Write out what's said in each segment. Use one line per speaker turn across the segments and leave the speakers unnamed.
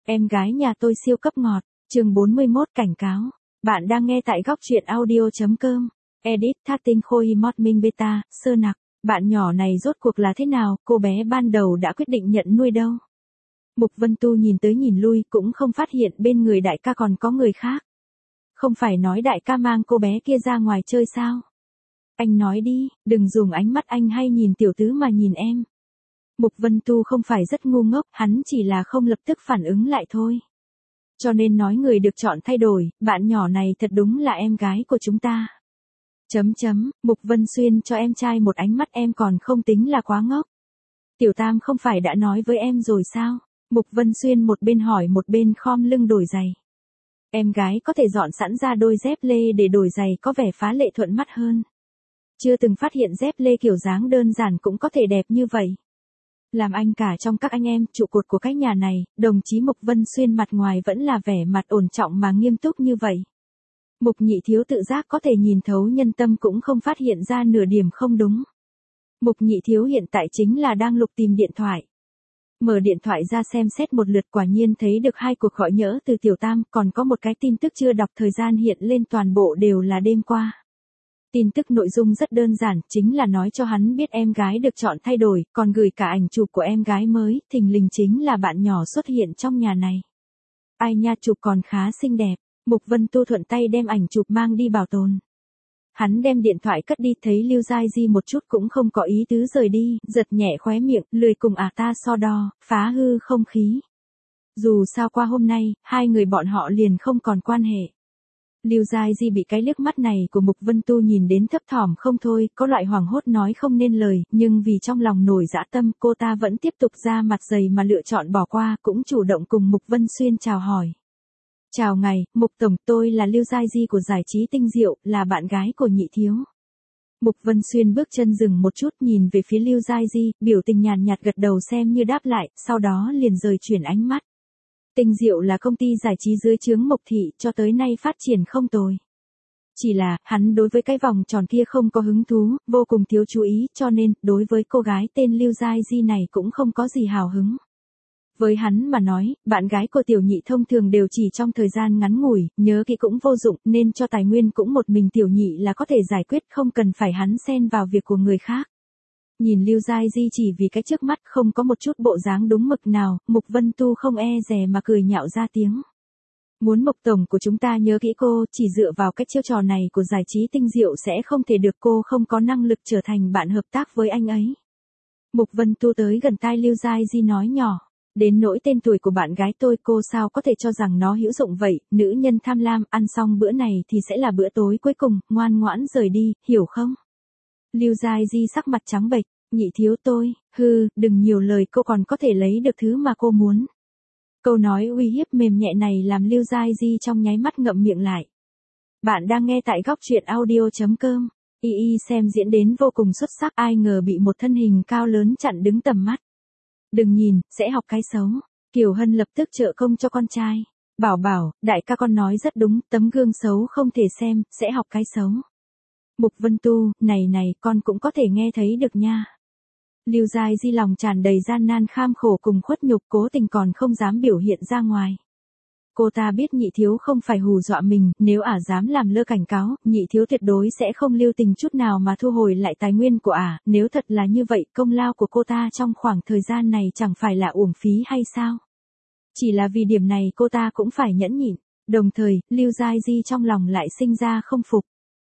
Em gái nhà tôi siêu cấp ngọt, chương 41 cảnh cáo. Bạn đang nghe tại góc truyện audio.com. Edit thác tinh khôi mod minh beta, sơ nặc. Bạn nhỏ này rốt cuộc là thế nào, cô bé ban đầu đã quyết định nhận nuôi đâu. Mục Vân Tu nhìn tới nhìn lui cũng không phát hiện bên người đại ca còn có người khác. Không phải nói đại ca mang cô bé kia ra ngoài chơi sao? Anh nói đi, đừng dùng ánh mắt anh hay nhìn tiểu tứ mà nhìn em. Mục Vân Tu không phải rất ngu ngốc, hắn chỉ là không lập tức phản ứng lại thôi. Cho nên nói người được chọn thay đổi, bạn nhỏ này thật đúng là em gái của chúng ta. Mục Vân Xuyên cho em trai một ánh mắt em còn không tính là quá ngốc. Tiểu Tam không phải đã nói với em rồi sao? Mục Vân Xuyên một bên hỏi một bên khom lưng đổi giày. Em gái có thể dọn sẵn ra đôi dép lê để đổi giày có vẻ phá lệ thuận mắt hơn. Chưa từng phát hiện dép lê kiểu dáng đơn giản cũng có thể đẹp như vậy. Làm anh cả trong các anh em trụ cột của cái nhà này, đồng chí Mục Vân Xuyên mặt ngoài vẫn là vẻ mặt ổn trọng mà nghiêm túc như vậy. Mục Nhị Thiếu tự giác có thể nhìn thấu nhân tâm cũng không phát hiện ra nửa điểm không đúng. Mục Nhị Thiếu hiện tại chính là đang lục tìm điện thoại. Mở điện thoại ra xem xét một lượt quả nhiên thấy được 2 cuộc gọi nhỡ từ Tiểu Tam, còn có một cái tin tức chưa đọc thời gian hiện lên toàn bộ đều là đêm qua. Tin tức nội dung rất đơn giản, chính là nói cho hắn biết em gái được chọn thay đổi, còn gửi cả ảnh chụp của em gái mới, thình lình chính là bạn nhỏ xuất hiện trong nhà này. Ai nha, chụp còn khá xinh đẹp. Mục Vân Tu thuận tay đem ảnh chụp mang đi bảo tồn. Hắn đem điện thoại cất đi, thấy Lưu Giai Di một chút cũng không có ý tứ rời đi, giật nhẹ khóe miệng, lười cùng ta so đo, phá hư không khí. Dù sao qua hôm nay, hai người bọn họ liền không còn quan hệ. Lưu Giai Di bị cái liếc mắt này của Mục Vân Tu nhìn đến thấp thỏm không thôi, có loại hoảng hốt nói không nên lời, nhưng vì trong lòng nổi dã tâm, cô ta vẫn tiếp tục ra mặt dày mà lựa chọn bỏ qua, cũng chủ động cùng Mục Vân Xuyên chào hỏi. Chào ngài, Mục Tổng, tôi là Lưu Giai Di của giải trí Tinh Diệu, là bạn gái của Nhị Thiếu. Mục Vân Xuyên bước chân dừng một chút nhìn về phía Lưu Giai Di, biểu tình nhàn nhạt gật đầu xem như đáp lại, sau đó liền rời chuyển ánh mắt. Tinh Diệu là công ty giải trí dưới trướng Mục Thị, cho tới nay phát triển không tồi. Chỉ là, hắn đối với cái vòng tròn kia không có hứng thú, vô cùng thiếu chú ý, cho nên, đối với cô gái tên Lưu Giai Di này cũng không có gì hào hứng. Với hắn mà nói, bạn gái của Tiểu Nhị thông thường đều chỉ trong thời gian ngắn ngủi, nhớ kỹ cũng vô dụng, nên cho tài nguyên cũng một mình Tiểu Nhị là có thể giải quyết, không cần phải hắn xen vào việc của người khác. Nhìn Lưu Giai Di chỉ vì cái trước mắt không có một chút bộ dáng đúng mực nào, Mục Vân Tu không e dè mà cười nhạo ra tiếng. Muốn Mục Tổng của chúng ta nhớ kỹ cô, chỉ dựa vào cách chiêu trò này của giải trí Tinh Diệu sẽ không thể được, cô không có năng lực trở thành bạn hợp tác với anh ấy. Mục Vân Tu tới gần tai Lưu Giai Di nói nhỏ. Đến nỗi tên tuổi của bạn gái tôi, cô sao có thể cho rằng nó hữu dụng vậy, nữ nhân tham lam, ăn xong bữa này thì sẽ là bữa tối cuối cùng, ngoan ngoãn rời đi, hiểu không? Lưu Giai Di sắc mặt trắng bệch, Nhị Thiếu tôi, đừng nhiều lời, cô còn có thể lấy được thứ mà cô muốn. Câu nói uy hiếp mềm nhẹ này làm Lưu Giai Di trong nháy mắt ngậm miệng lại. Bạn đang nghe tại góc truyện audio.com, xem diễn đến vô cùng xuất sắc, ai ngờ bị một thân hình cao lớn chặn đứng tầm mắt. Đừng nhìn, sẽ học cái xấu. Kiều Hân lập tức trợ công cho con trai. Bảo, đại ca con nói rất đúng, tấm gương xấu không thể xem, sẽ học cái xấu. Mục Vân Tu, này, con cũng có thể nghe thấy được nha. Lưu Giai Di lòng tràn đầy gian nan kham khổ cùng khuất nhục, cố tình còn không dám biểu hiện ra ngoài. Cô ta biết Nhị Thiếu không phải hù dọa mình, nếu dám làm lơ cảnh cáo, Nhị Thiếu tuyệt đối sẽ không lưu tình chút nào mà thu hồi lại tài nguyên của nếu thật là như vậy, công lao của cô ta trong khoảng thời gian này chẳng phải là uổng phí hay sao? Chỉ là vì điểm này cô ta cũng phải nhẫn nhịn, đồng thời, Lưu Giai Di trong lòng lại sinh ra không phục.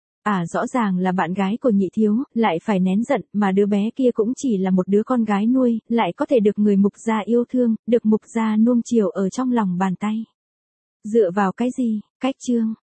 Rõ ràng là bạn gái của Nhị Thiếu, lại phải nén giận, mà đứa bé kia cũng chỉ là một đứa con gái nuôi, lại có thể được người Mục gia yêu thương, được Mục gia nuông chiều ở trong lòng bàn tay. Dựa vào cái gì? Cách chương.